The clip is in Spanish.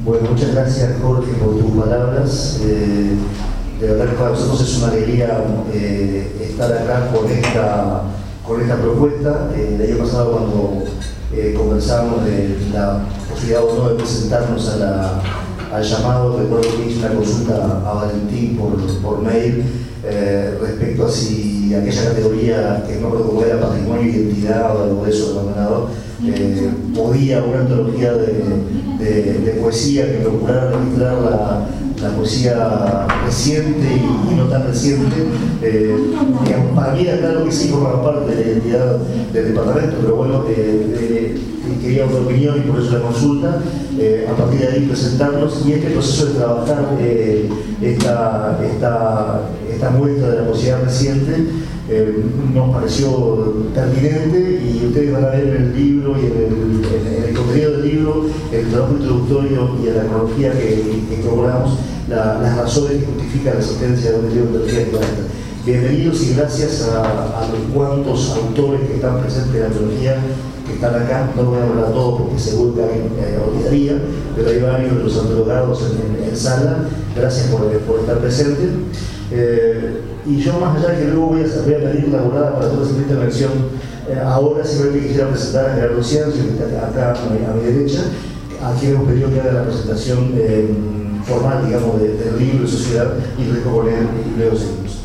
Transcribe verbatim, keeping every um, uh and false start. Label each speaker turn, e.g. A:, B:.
A: Bueno, muchas gracias, Jorge, por tus palabras. Eh, de verdad que para nosotros es una alegría eh, estar acá con esta, con esta propuesta. Eh, el año pasado, cuando eh, conversábamos de la posibilidad o no de presentarnos a la, al llamado, recuerdo que hice una consulta a Valentín por, por mail eh, respecto a si aquella categoría, que no recuerdo cómo era, patrimonio, identidad o algo de eso abandonado, eh, podía una antología de, de, de poesía que procurara registrar la, la poesía reciente y, y no tan reciente. Eh, digamos, para mí era claro que sí formaba parte de la identidad del departamento, pero bueno, eh, eh, quería otra opinión y por eso la consulta. Eh, a partir de ahí presentarnos y este proceso de trabajar eh, esta, esta, esta muestra de la poesía reciente eh, nos pareció pertinente, y ustedes van a ver en el libro y en el, en el contenido del libro, el trabajo introductorio y en la cronología que, que incorporamos, la, las razones que justifican la existencia de un libro de antología planeta. Bienvenidos y gracias a, a los cuantos autores que están presentes en la antología, que están acá. No lo voy a hablar todo porque seguro que alguien eh, olvidaría, pero hay varios de los antologados en, en, en sala. Gracias por, por estar presentes. Eh, y yo, más allá de que luego voy a, voy a pedir la volada para toda esta intervención, eh, ahora simplemente quisiera presentar a Gerardo Ciancio, que está acá a mi, a mi derecha, a quien hemos pedido que haga la presentación eh, formal, digamos, de, del libro de sociedad, y luego con él y luego seguimos.